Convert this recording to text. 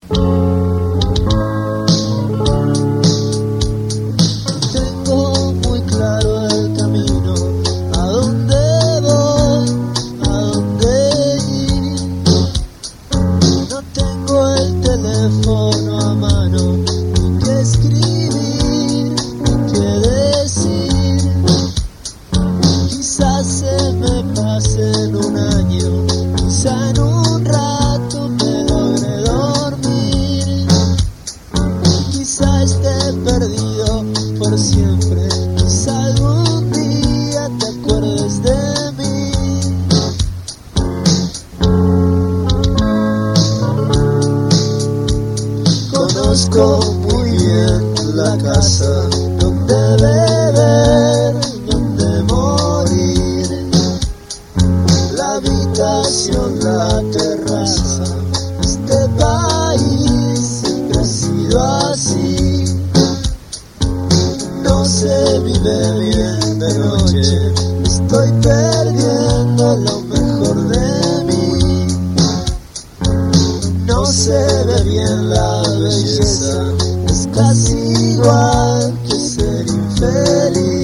Tengo muy claro el camino, a dónde voy, a dónde ir. No tengo el teléfono a mano, ni qué escribir, ni qué decir. Quizás se me pase en un año, quizá en un rato me logre dormir. Quizá esté perdido por siempre, quizá algún día te acuerdes de mí. Conozco muy bien la casa donde beber, donde morir, la habitación, la terraza. Este país siempre ha sido así. No se vive bien de noche, estoy perdiendo lo mejor de mí. No se ve bien la belleza, es casi igual que ser infeliz.